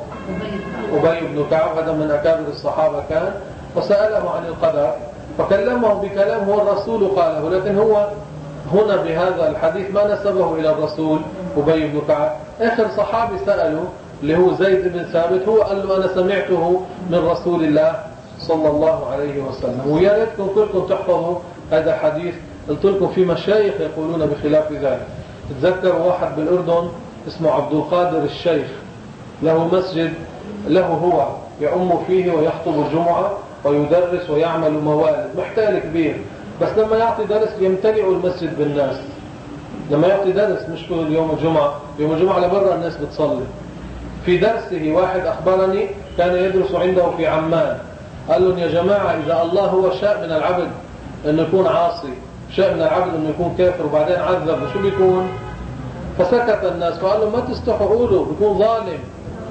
أبي بن كعب، هذا من أكابر الصحابة كان، وسأله عن القدر فكلمه بكلام هو الرسول قاله، لكن هو هنا بهذا الحديث ما نسبه إلى الرسول أبي بن كعب. آخر صحابي سأله اللي هو زيد بن ثابت، هو قال له أنا سمعته من رسول الله صلى الله عليه وسلم. ويا ريتكم كلكم تحفظوا هذا الحديث. قلت لكم في مشايخ يقولون بخلاف ذلك. تذكر واحد بالأردن اسمه عبد القادر الشيخ، له مسجد له هو يؤم فيه ويخطب الجمعة ويدرس ويعمل موالد، محتال كبير، بس لما يعطي درس يمتلئ المسجد بالناس. لما يعطي درس مش كل يوم الجمعة، يوم الجمعة لبرا الناس بتصلي. في درسه واحد أخبرني كان يدرس عنده في عمان، قال لهم يا جماعة إذا الله هو شاء من العبد أنه يكون عاصي، شاء من العبد أنه يكون كافر وبعدين عذب، شو بيكون؟ فسكت الناس فقال لهم ما تستحوا قولوا بيكون ظالم،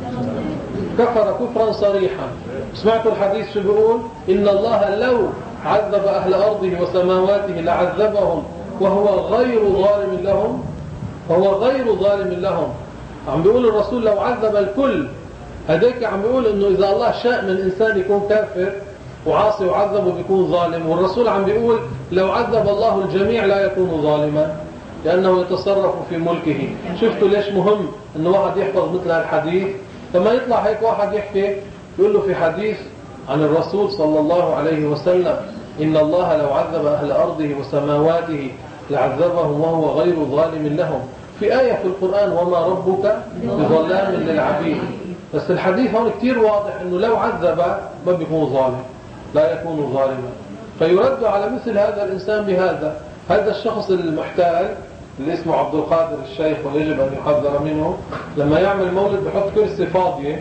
كفر كفرا صريحا. سمعتوا الحديث شو بيقول؟ إن الله لو عذب أهل أرضه وسماواته لعذبهم وهو غير ظالم لهم، وهو غير ظالم لهم. عم بيقول الرسول لو عذب الكل، هذيك عم بيقول إنه إذا الله شاء من إنسان يكون كافر وعاصي وعذبه بيكون ظالم، والرسول عم بيقول لو عذب الله الجميع لا يكون ظالما لأنه يتصرف في ملكه. شفتوا ليش مهم إنه واحد يحفظ مثل هالحديث؟ لما يطلع هيك واحد يحكي يقول له في حديث عن الرسول صلى الله عليه وسلم إن الله لو عذب أهل أرضه وسماواته لعذبهم وهو غير ظالم لهم. في آية في القرآن وما ربك بظلام للعبيد، بس الحديث هون كتير واضح إنه لو عذب ما بيكون ظالم، لا يكون ظالما. فيرد على مثل هذا الإنسان بهذا. هذا الشخص المحتال اللي اسمه عبد القادر الشيخ ويجب أن يحذر منه، لما يعمل مولد بحط كرسي فاضية،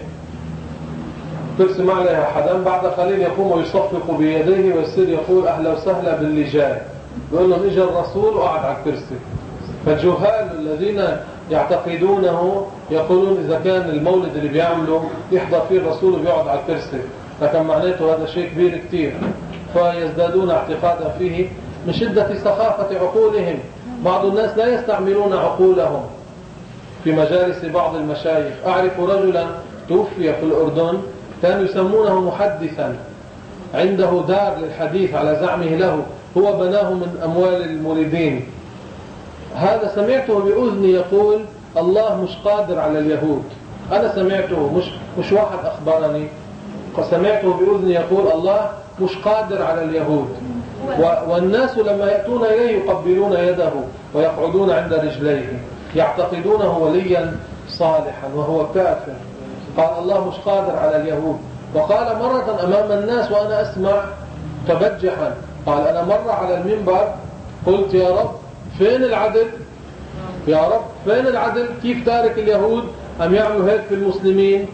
كرسي ما عليها حدا، بعد قليل يقوم ويصفق بيديه ويصير يقول أهلا وسهلا باللي جاي، بيقول لهم إجا الرسول وقعد على الكرسي. فالجهال الذين يعتقدونه يقولون إذا كان المولد اللي بيعمله يحضر فيه الرسول وبيقعد على الكرسي، لكن معناته هذا شيء كبير كتير، فيزدادون اعتقادا فيه من شدة سخافة عقولهم. بعض الناس لا يستعملون عقولهم في مجالس بعض المشايخ. أعرف رجلا توفي في الأردن كانوا يسمونه محدثا، عنده دار للحديث على زعمه له، هو بناه من أموال المريدين. هذا سمعته بأذني يقول الله مش قادر على اليهود. أنا سمعته، مش مش واحد أخبرني، سمعته بأذني يقول الله مش قادر على اليهود. والناس لما يأتون إليه يقبلون يده ويقعدون عند رجليه، يعتقدونه وليا صالحا وهو كافر. قال الله مش قادر على اليهود. وقال مرة أمام الناس وأنا أسمع تبجحا، قال أنا مرة على المنبر قلت يا رب فين العدل؟ يا رب فين العدل؟ كيف تارك اليهود أم يعملوا هيك في المسلمين؟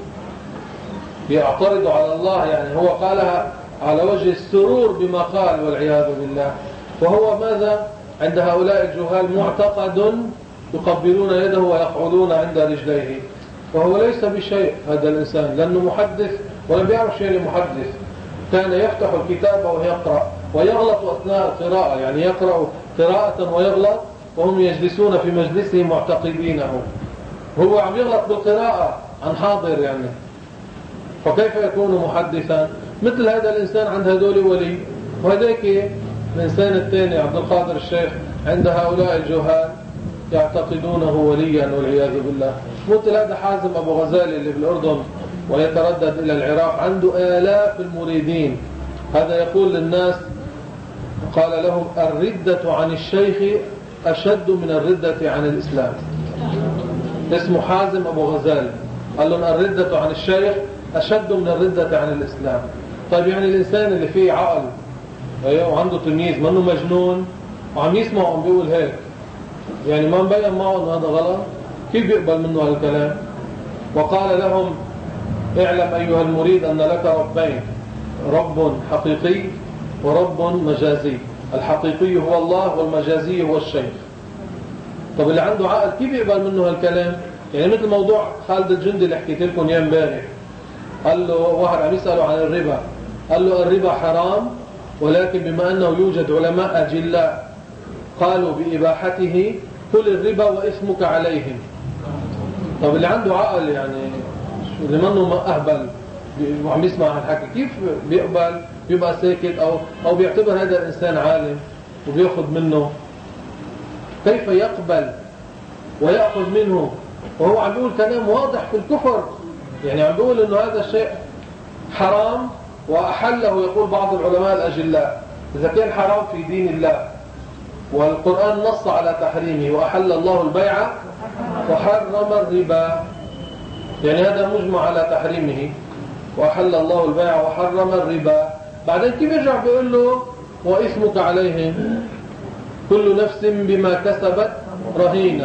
يعترضوا على الله. يعني هو قالها على وجه السرور بما قال والعياذ بالله. وهو ماذا عند هؤلاء الجهال؟ معتقد يقبلون يده ويقعدون عند رجليه، وهو ليس بشيء هذا الإنسان، لأنه محدث ولم يعرف شيء لمحدث. كان يفتح الكتاب ويقرأ ويغلط أثناء القراءة، يعني يقرأ قراءة ويغلط وهم يجلسون في مجلسه معتقدينه، هو عم يغلط بالقراءة عن حاضر يعني، فكيف يكون محدثا؟ مثل هذا الإنسان عند هذول ولي، وهذاك الإنسان الثاني عبد القادر الشيخ عند هؤلاء الجهال يعتقدونه وليا والعياذ بالله. مثل هذا حازم أبو غزالي اللي بالأردن ويتردد إلى العراق، عنده آلاف المريدين، هذا يقول للناس، قال لهم الردة عن الشيخ أشد من الردة عن الإسلام. اسمه حازم أبو غزالي، قال لهم الردة عن الشيخ أشد من الردة عن الإسلام. طيب يعني الإنسان اللي فيه عقل وعنده تمييز، منه مجنون وعم يسمع وعم بيقول هيك، يعني ما مبين معه أنه هذا غلط، كيف بيقبل منه هالكلام؟ وقال لهم اعلم أيها المريد أن لك ربين، رب حقيقي ورب مجازي، الحقيقي هو الله والمجازي هو الشيخ. طب اللي عنده عقل كيف يقبل منه هالكلام؟ يعني مثل موضوع خالد الجندي اللي حكيت لكم اياه امبارح، قال له واحد عم يسأله عن الربا، قال له الربا حرام، ولكن بما أنه يوجد علماء أجلاء قالوا بإباحته كل الربا واسمك عليهم. طب اللي عنده عقل يعني اللي منه أهبل وعم يسمع هالحكي كيف بيقبل بيبقى ساكت أو أو بيعتبر هذا الإنسان عالم وبيأخذ منه؟ كيف يقبل ويأخذ منه وهو عم بيقول كلام واضح في الكفر؟ يعني عم بيقول إنه هذا الشيء حرام وأحله، يقول بعض العلماء الأجلاء إذا كان حرام في دين الله والقرآن نص على تحريمه، وأحل الله البيع وحرم الربا، يعني هذا مجمع على تحريمه، وأحل الله البيع وحرم الربا، بعدين كيف يرجع بيقول له وإثمك عليهم كل نفس بما كسبت رهينة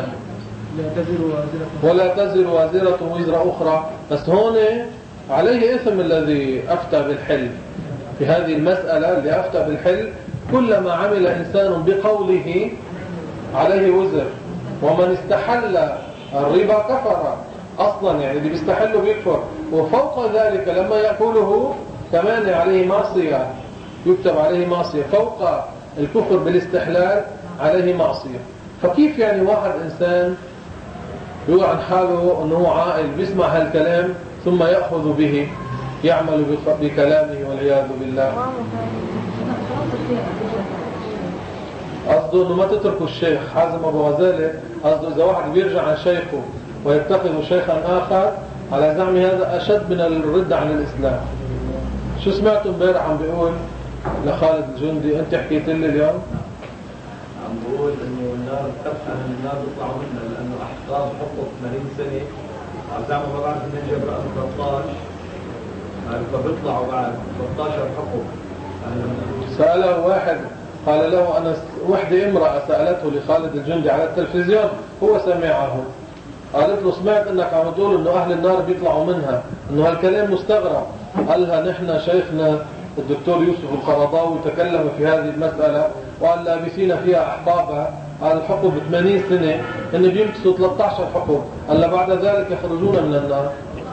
ولا تزر وازرة وزر أخرى. بس هون عليه إثم الذي أفتى بالحل في هذه المسألة، اللي أفتى بالحل كلما عمل إنسان بقوله عليه وزر، ومن استحل الربا كفر أصلا، يعني اللي بيستحله بيكفر، وفوق ذلك لما يأكله كمان عليه معصية، يكتب عليه معصية فوق الكفر بالاستحلال عليه معصية. فكيف يعني واحد إنسان يقول عن حاله أنه عاقل بيسمع هالكلام ثم يأخذ به يعمل بكلامه والعياذ بالله؟ قصده أنه ما تتركوا الشيخ حازم أبو غزالي، قصده إذا واحد بيرجع عن شيخه ويتخذ شيخا آخر على زعم هذا أشد من الرد عن الإسلام. شو سمعتوا امبارح عم بيقول لخالد الجندي؟ أنت حكيت لي اليوم عم بقول إنه النار تفتح من النار بيطلعوا منها لأنه أحقاب حقوق ثمانين سنة عم زعموا ما بعرف من جبر ثلاثة عشر فبيطلعوا بعد ثلاثة عشر حقوق. سأله واحد قال له أنا وحدة امرأة سألته لخالد الجندي على التلفزيون، هو سمعه، قالت له سمعت أنك عم تقول أنه أهل النار بيطلعوا منها، أنه هالكلام مستغرب. قالها نحن شيخنا الدكتور يوسف القرضاوي تكلم في هذه المسألة وقال لابسين فيها أحقابها، قال الحقب ثمانين سنة إن بيمكسوا ثلاثة عشر حقب، قال بعد ذلك يخرجون من النار.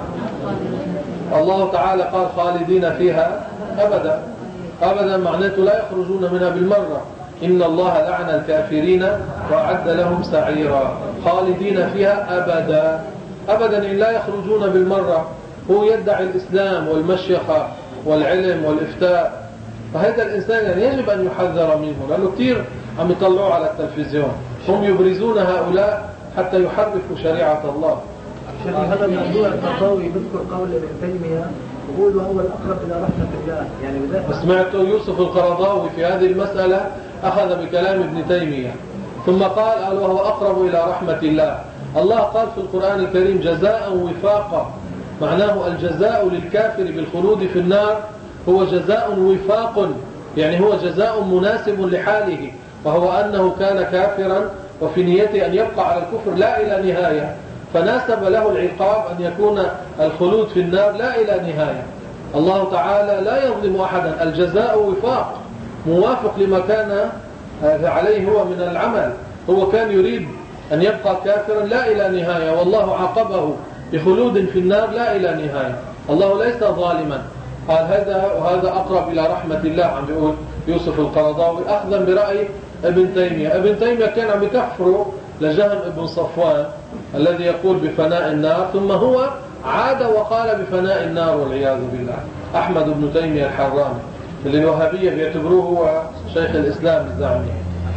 الله تعالى قال خالدين فيها أبدا، أبدا معناته لا يخرجون منها بالمرة. إن الله لعن الكافرين وأعد لهم سعيرا، خالدين فيها أبدا، أبدا إن لا يخرجون بالمرة. هو يدعي الإسلام والمشيخة والعلم والإفتاء، فهذا الإنسان يعني يجب أن يحذر منه، لأنه كثير عم يطلعوا على التلفزيون، هم يبرزون هؤلاء حتى يحرفوا شريعة الله. عشان هذا الموضوع القرضاوي بذكر قول ابن تيمية يقول وهو الأقرب إلى رحمة الله، يعني بذلك سمعت يوسف القرضاوي في هذه المسألة أخذ بكلام ابن تيمية ثم قال قال وهو أقرب إلى رحمة الله. الله قال في القرآن الكريم جزاء وفاقا، معناه الجزاء للكافر بالخلود في النار هو جزاء وفاق، يعني هو جزاء مناسب لحاله، وهو أنه كان كافرا وفي نيته أن يبقى على الكفر لا إلى نهاية، فناسب له العقاب أن يكون الخلود في النار لا إلى نهاية. الله تعالى لا يظلم أحدا، الجزاء وفاق موافق لما كان عليه هو من العمل. هو كان يريد أن يبقى كافرا لا إلى نهاية، والله عاقبه بخلود في النار لا إلى نهاية. الله ليس ظالما. قال هذا وهذا أقرب إلى رحمة الله، عم بيقول يوسف القرضاوي أخذا برأي ابن تيمية. ابن تيمية كان عم يكفره لجهم ابن صفوان الذي يقول بفناء النار، ثم هو عاد وقال بفناء النار والعياذ بالله. أحمد بن تيمية الحراني اللي الوهابية بيعتبروه هو شيخ الإسلام الزعمي.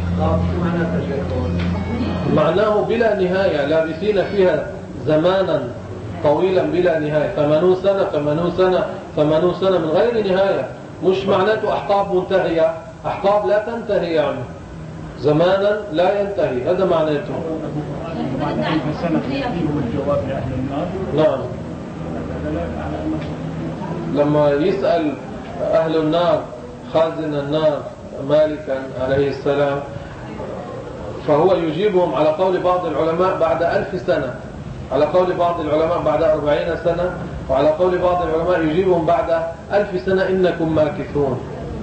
معناه بلا نهاية، لابثين فيها زمانا طويلا بلا نهاية، ثمانون سنة ثمانون سنة ثمانون سنة من غير نهاية. مش معناته أحقاب منتهية، أحقاب لا تنتهي، يعني زمانا لا ينتهي، هذا معناته. نعم. لما يسأل أهل النار خازن النار مالكا عليه السلام، فهو يجيبهم على قول بعض العلماء بعد ألف سنة، على قول بعض العلماء بعد أربعين سنة، وعلى قول بعض العلماء يجيبهم بعد ألف سنة إنكم ماكثون.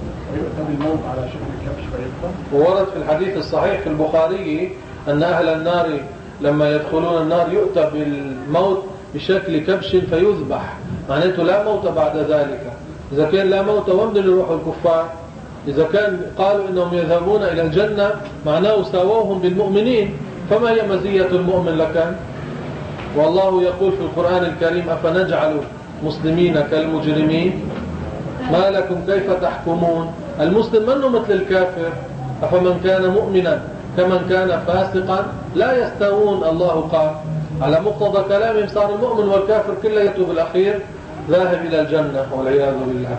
وورد في الحديث الصحيح في البخاري أن أهل النار لما يدخلون النار يؤتى بالموت بشكل كبش فيذبح، معناته لا موت بعد ذلك. إذا كان لا موت ومن يروح الكفار؟ إذا كان قالوا إنهم يذهبون إلى الجنة معناه ساووهم بالمؤمنين، فما هي مزية المؤمن لكان؟ والله يقول في القرآن الكريم أفنجعل مسلمين كالمجرمين ما لكم كيف تحكمون. المسلم منه مثل الكافر، أفمن كان مؤمنا كمن كان فاسقا لا يستوون. الله قال على مقتضى كلامهم صار المؤمن والكافر كليته بالأخير ذاهب إلى الجنة والعياذ بالله.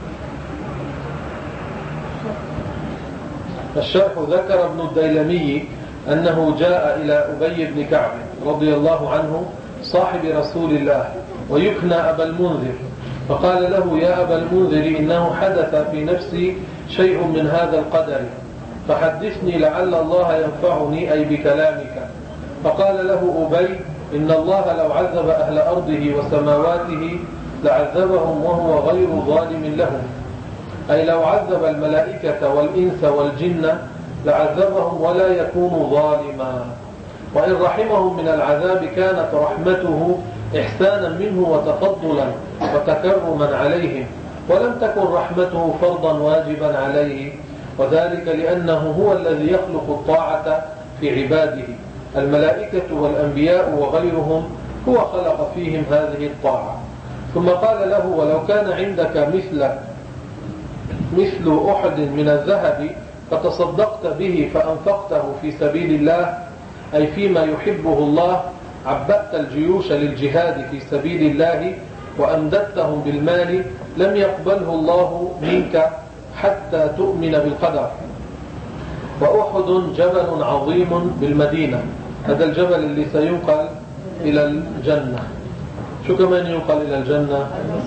الشرح ذكر ابن الديلمي أنه جاء إلى أبي بن كعب رضي الله عنه صاحب رسول الله ويكنى أبا المنذر، فقال له يا أبا المنذر إنه حدث في نفسي شيء من هذا القدر فحدثني لعل الله ينفعني أي بكلامك. فقال له أبي إن الله لو عذب أهل أرضه وسماواته لعذبهم وهو غير ظالم لهم، أي لو عذب الملائكة والإنس والجن لعذبهم ولا يكون ظالما، وإن رحمهم من العذاب كانت رحمته إحسانا منه وتفضلا وتكرما عليهم، ولم تكن رحمته فرضا واجبا عليه، وذلك لأنه هو الذي يخلق الطاعة في عباده. الملائكة والأنبياء وغيرهم هو خلق فيهم هذه الطاعة. ثم قال له ولو كان عندك مثل مثل أحد من الذهب فتصدقت به فأنفقته في سبيل الله أي فيما يحبه الله، عبأت الجيوش للجهاد في سبيل الله وأمددتهم بالمال، لم يقبله الله منك حتى تؤمن بالقدر. وأحد جبل عظيم بالمدينة، هذا الجبل اللي سينقل إلى الجنة. شو كمان ينقل إلى الجنة؟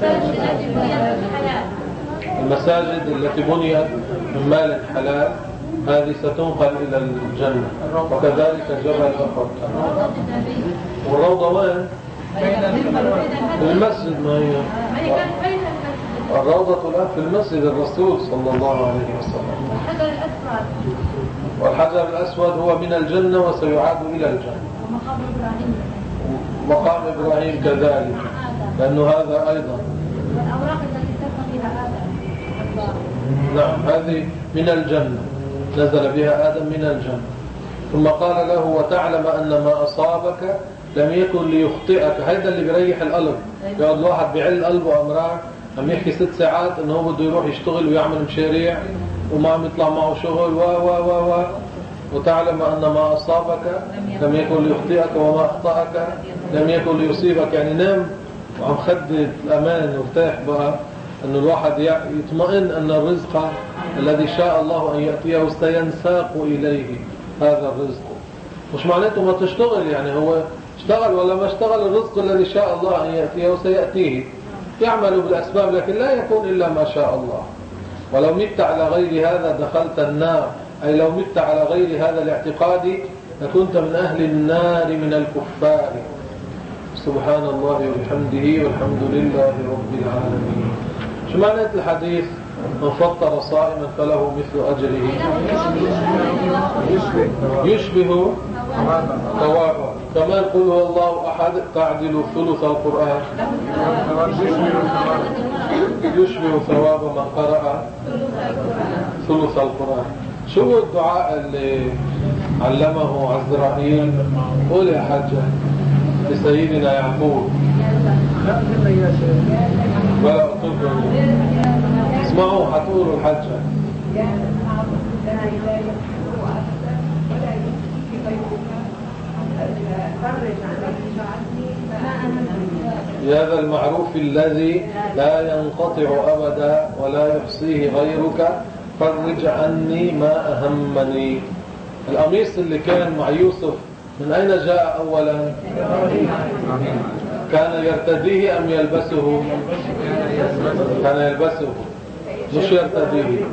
المساجد التي بنيت من مال حلال هذه ستنقل إلى الجنة، وكذلك جبل أحد. والروضة وين؟ في المسجد. ما هي الروضة الآن في المسجد الرسول صلى الله عليه وسلم. والحجر الأسود والحجر الأسود هو من الجنة وسيعاد إلى الجنة. ومقام إبراهيم مقام إبراهيم كذلك، لأنه هذا أيضا. والأوراق التي ترفع بها آدم. نعم هذه من الجنة، نزل بها آدم من الجنة. ثم قال له وتعلم أن ما أصابك لم يكن ليخطئك. هذا اللي بيريح القلب. يقعد الواحد بيعل قلبه أمرار عم يحكي ست ساعات انه هو بده يروح يشتغل ويعمل مشاريع وما عم يطلع معه شغل و و و و وتعلم أن ما أصابك لم يكن ليخطئك وما أخطأك لم يكن ليصيبك. يعني نام وعم خدد الأمان وارتاح بقى أن الواحد يطمئن أن الرزق الذي شاء الله أن يأتيه سينساق إليه هذا الرزق. مش معناته ما تشتغل، يعني هو اشتغل ولا ما اشتغل الرزق الذي شاء الله أن يأتيه سيأتيه، يعمل بالأسباب لكن لا يكون إلا ما شاء الله. ولو مت على غير هذا دخلت النار، أي لو مت على غير هذا الاعتقاد لكنت من أهل النار من الكفار. سبحان الله وبحمده والحمد لله رب العالمين. شو معنى الحديث؟ من فطر صائما فله مثل أجره يشبه ثوابه. كمان قل هو الله أحد تعدل ثلث القرآن يشبه ثواب من قرأ ثلث القرآن. شو الدعاء اللي علمه عزرائيل؟ قول يا حاجة لسيدنا يعقوب. لا منا يا شيخ. ولا أطلقوا اسمعوا حتقولوا الحاجة. يا ذا المعروف الذي لا ينقطع أبدا ولا يحصيه غيرك فرج عني ما أهمني. القميص اللي كان مع يوسف من أين جاء أولا؟ كان يرتديه أم يلبسه؟ كان يلبسه مش يرتديه.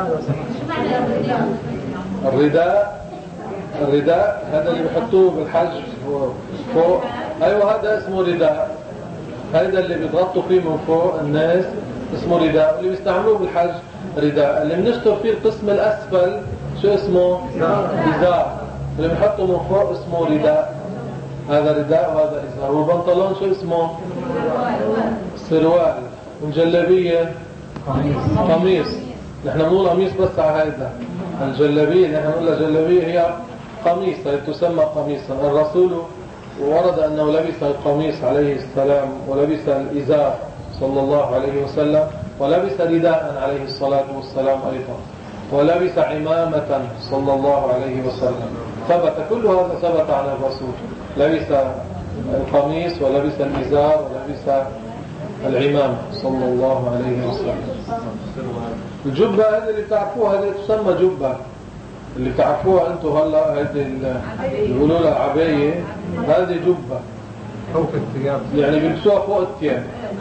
الرداء الرداء هذا اللي بيحطوه بالحج فوق. أيوة هذا اسمه رداء. هذا اللي بيضغطوا فيه من فوق الناس اسمه رداء. اللي بيستعملوه بالحج رداء. اللي بنشتر فيه القسم الأسفل شو اسمه؟ إزار. اللي بنحطه من فوق اسمه رداء. هذا رداء وهذا إزار. والبنطلون شو اسمه؟ سروال. والجلابية قميص. نحن بنقول قميص بس على هذا. الجلابية نحن نقول جلابية هي قميص، هي تسمى قميصا. الرسول ورد أنه لبس القميص عليه السلام ولبس الإزار صلى الله عليه وسلم ولبس رداء عليه الصلاة والسلام أيضا ولبس عمامة صلى الله عليه وسلم. ثبت كل هذا ثبت عن الرسول. لبس القميص ولبس الإزار ولبس العمامة صلى الله عليه وسلم. الجبة هذه اللي تعرفوها هذه تسمى جبة. اللي تعرفوها انتم هلا هذه اللي يقولوا لها عباية هذه جبة فوق الثياب يعني بيلبسوها فوق الثياب.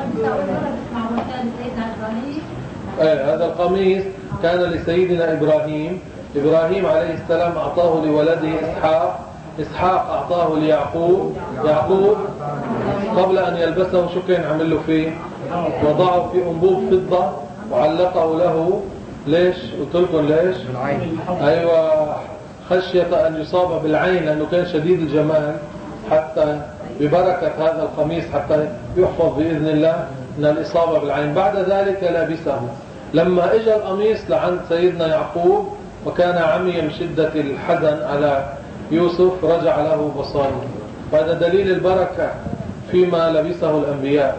ايه هذا القميص كان لسيدنا إبراهيم. إبراهيم عليه السلام أعطاه لولده إسحاق. إسحاق أعطاه ليعقوب. يعقوب قبل أن يلبسه شو كان عمل له فيه؟ وضعه في أنبوب فضة وعلقه له. ليش؟ قلت لكم ليش؟ بالعين. أيوة خشية أن يصاب بالعين لأنه كان شديد الجمال. حتى ببركة هذا القميص حتى يحفظ بإذن الله من الإصابة بالعين. بعد ذلك لبسه. لما اجى القميص لعند سيدنا يعقوب وكان عميا من شدة الحزن على يوسف رجع له بصره. وهذا دليل البركة فيما لبسه الأنبياء.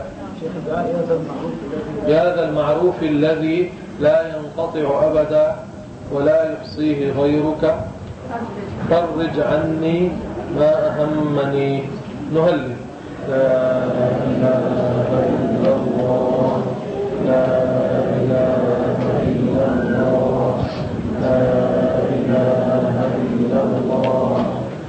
يا ذا المعروف الذي لا ينقطع أبدا ولا يحصيه غيرك فرج عني ما أهمني. نهلل لا إله إلا الله لا إله إلا الله لا إله إلا الله.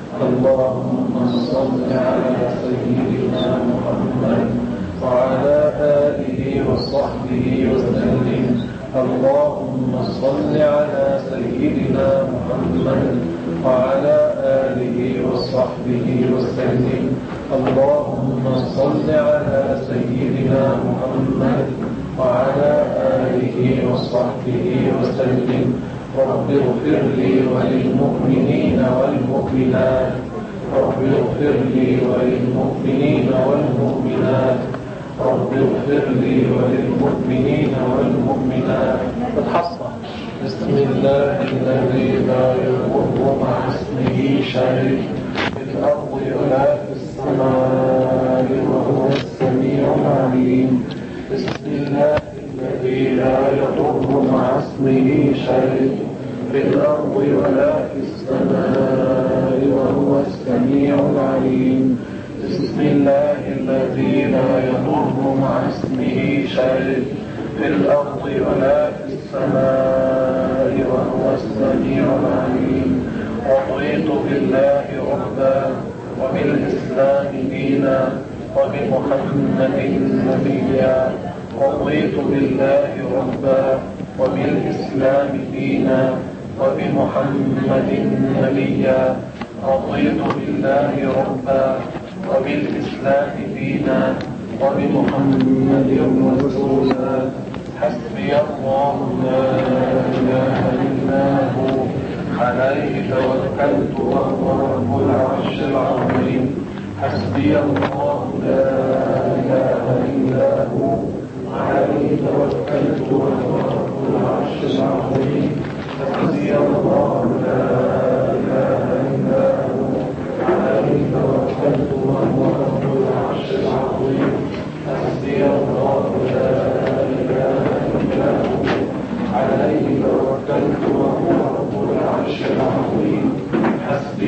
اللهم صل على سيدنا محمد وعلى آله وصحبه وسلم. اللهم صل على سيدنا محمد وعلى آله وصحبه وسلم. اللهم صل على سيدنا محمد وعلى آله وصحبه وسلم. رب اغفر لي وللمؤمنين والمؤمنات رب اغفر لي وللمؤمنين والمؤمنات رب اغفر لي وللمؤمنين والمؤمنات. فتحصى بسم الله الذي لا يضر مع اسمه شيء في الأرض ولا في السماء وهو السميع العليم. بسم الله الذي لا يضر مع اسمه شيء في الأرض ولا في السماء وهو السميع العليم. بسم الله الذي لا يضر مع اسمه شيء في الأرض ولا في السماء وهو السميع العليم. رضيت بالله ربا وبالإسلام دينا وبمحمد نبيا. رضيت بالله ربا وبالإسلام دينا وبمحمد نبيا. رضيت بالله ربا وبالإسلام دينا وبمحمد رسولا. حسبي الله لا إله إلا هو عليه توكلت وهو رب العرش العظيم. حسبي الله لا إله إلا هو عليه توكلت وهو رب العرش العظيم.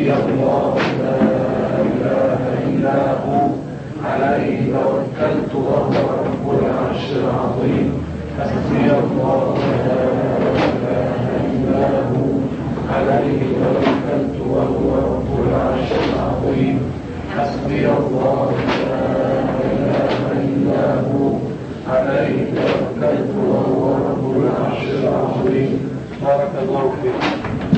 حسبي الله لا إله إلا هو عليه توكلت وهو رب العرش العظيم حسبي الله لا إله إلا هو عليه توكلت وهو رب العرش العظيم حسبي الله لا إله إلا هو عليه توكلت وهو رب العرش العظيم. بارك الله فيك.